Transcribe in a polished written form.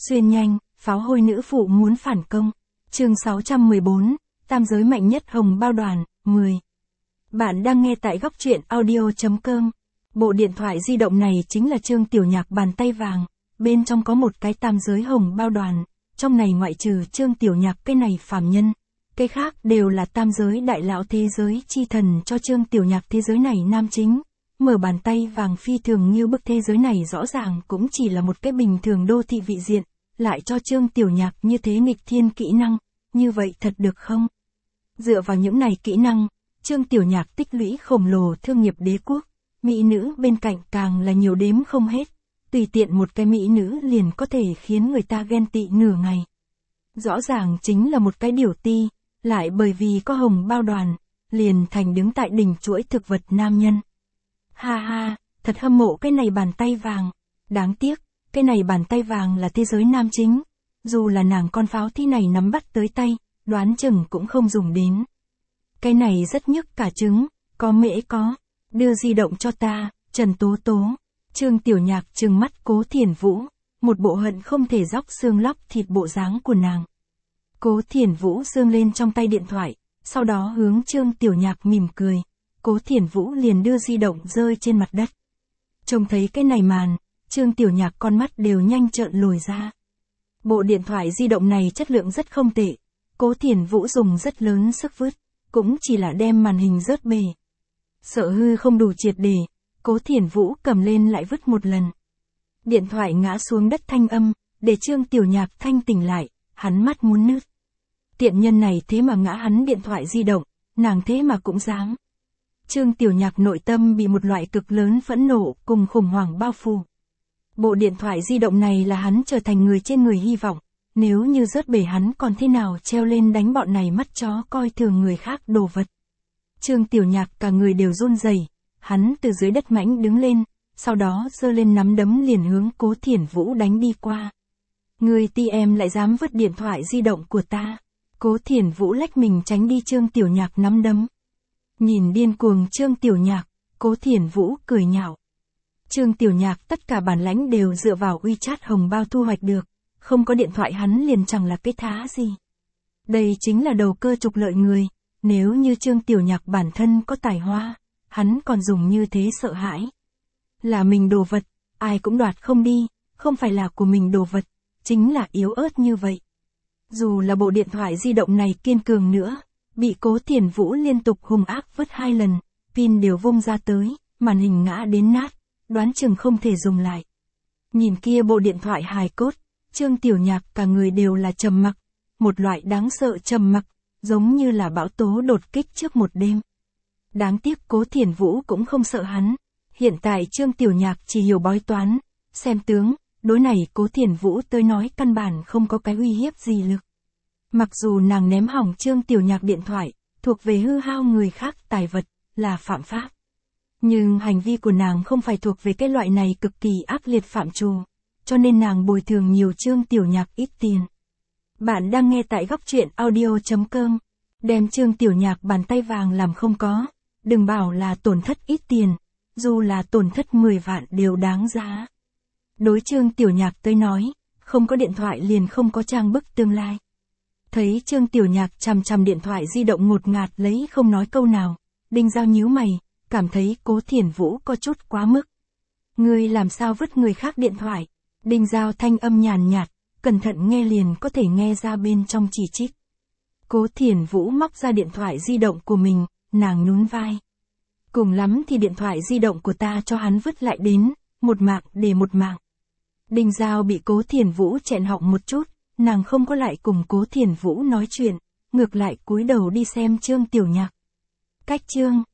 Xuyên nhanh, pháo hôi nữ phụ muốn phản công. Chương 614, tam giới mạnh nhất hồng bao đoàn, 10. Bạn đang nghe tại góc truyện audio.com. Bộ điện thoại di động này chính là Trương Tiểu Nhạc bàn tay vàng, bên trong có một cái tam giới hồng bao đoàn, trong này ngoại trừ Trương Tiểu Nhạc cái này phàm nhân, cái khác đều là tam giới đại lão thế giới chi thần cho Trương Tiểu Nhạc thế giới này nam chính. Mở bàn tay vàng phi thường như bức thế giới này rõ ràng cũng chỉ là một cái bình thường đô thị vị diện, lại cho Trương Tiểu Nhạc như thế nghịch thiên kỹ năng, như vậy thật được không? Dựa vào những này kỹ năng, Trương Tiểu Nhạc tích lũy khổng lồ thương nghiệp đế quốc, mỹ nữ bên cạnh càng là nhiều đếm không hết, tùy tiện một cái mỹ nữ liền có thể khiến người ta ghen tị nửa ngày. Rõ ràng chính là một cái điểu ti, lại bởi vì có hồng bao đoàn, liền thành đứng tại đỉnh chuỗi thực vật nam nhân. Ha ha, thật hâm mộ cái này bàn tay vàng, đáng tiếc, cái này bàn tay vàng là thế giới nam chính, dù là nàng con pháo thi này nắm bắt tới tay, đoán chừng cũng không dùng đến. Cái này rất nhức cả trứng, có mễ có, đưa di động cho ta, Trần Tố Tố. Trương Tiểu Nhạc trừng mắt Cố Thiển Vũ, một bộ hận không thể róc xương lóc thịt bộ dáng của nàng. Cố Thiển Vũ giương lên trong tay điện thoại, sau đó hướng Trương Tiểu Nhạc mỉm cười, Cố Thiển Vũ liền đưa di động rơi trên mặt đất. Trông thấy cái này màn, Trương Tiểu Nhạc con mắt đều nhanh trợn lồi ra. Bộ điện thoại di động này chất lượng rất không tệ, Cố Thiển Vũ dùng rất lớn sức vứt, cũng chỉ là đem màn hình rớt bể. Sợ hư không đủ triệt để, Cố Thiển Vũ cầm lên lại vứt một lần. Điện thoại ngã xuống đất thanh âm, để Trương Tiểu Nhạc thanh tỉnh lại, hắn mắt muốn nứt. Tiện nhân này thế mà ngã hắn điện thoại di động, nàng thế mà cũng dám. Trương Tiểu Nhạc nội tâm bị một loại cực lớn phẫn nộ cùng khủng hoảng bao phủ. Bộ điện thoại di động này là hắn trở thành người trên người hy vọng, nếu như rớt bể hắn còn thế nào treo lên đánh bọn này mắt chó coi thường người khác đồ vật. Trương Tiểu Nhạc cả người đều run rẩy, hắn từ dưới đất mãnh đứng lên, sau đó giơ lên nắm đấm liền hướng Cố Thiển Vũ đánh đi qua. Người ti em lại dám vứt điện thoại di động của ta. Cố Thiển Vũ lách mình tránh đi Trương Tiểu Nhạc nắm đấm. Nhìn điên cuồng Trương Tiểu Nhạc, Cố Thiển Vũ cười nhạo. Trương Tiểu Nhạc tất cả bản lãnh đều dựa vào WeChat hồng bao thu hoạch được, không có điện thoại hắn liền chẳng là cái thá gì. Đây chính là đầu cơ trục lợi người, nếu như Trương Tiểu Nhạc bản thân có tài hoa, hắn còn dùng như thế sợ hãi. Là mình đồ vật, ai cũng đoạt không đi, không phải là của mình đồ vật, chính là yếu ớt như vậy. Dù là bộ điện thoại di động này kiên cường nữa, bị Cố Thiển Vũ liên tục hung ác vứt 2 lần, pin đều vung ra tới, màn hình ngã đến nát, đoán chừng không thể dùng lại. Nhìn kia bộ điện thoại hài cốt, Trương Tiểu Nhạc cả người đều là trầm mặc, một loại đáng sợ trầm mặc, giống như là bão tố đột kích trước một đêm. Đáng tiếc Cố Thiển Vũ cũng không sợ hắn, hiện tại Trương Tiểu Nhạc chỉ hiểu bói toán, xem tướng, đối này Cố Thiển Vũ tới nói căn bản không có cái uy hiếp gì lực. Mặc dù nàng ném hỏng Trương Tiểu Nhạc điện thoại, thuộc về hư hao người khác tài vật, là phạm pháp. Nhưng hành vi của nàng không phải thuộc về cái loại này cực kỳ ác liệt phạm trù, cho nên nàng bồi thường nhiều Trương Tiểu Nhạc ít tiền. Bạn đang nghe tại góc truyện audio.com, đem Trương Tiểu Nhạc bàn tay vàng làm không có, đừng bảo là tổn thất ít tiền, dù là tổn thất 10 vạn đều đáng giá. Đối Trương Tiểu Nhạc tới nói, không có điện thoại liền không có trang bức tương lai. Thấy Trương Tiểu Nhạc chằm chằm điện thoại di động ngột ngạt lấy không nói câu nào, Đinh Giao nhíu mày, cảm thấy Cố Thiển Vũ có chút quá mức. Ngươi làm sao vứt người khác điện thoại? Đinh Giao thanh âm nhàn nhạt, cẩn thận nghe liền có thể nghe ra bên trong chỉ trích. Cố Thiển Vũ móc ra điện thoại di động của mình, nàng nhún vai. Cùng lắm thì điện thoại di động của ta cho hắn vứt lại đến, một mạng để một mạng. Đinh Giao bị Cố Thiển Vũ chẹn họng một chút, nàng không có lại cùng Cố Thiển Vũ nói chuyện, ngược lại cúi đầu đi xem Trương Tiểu Nhạc. Cách Trương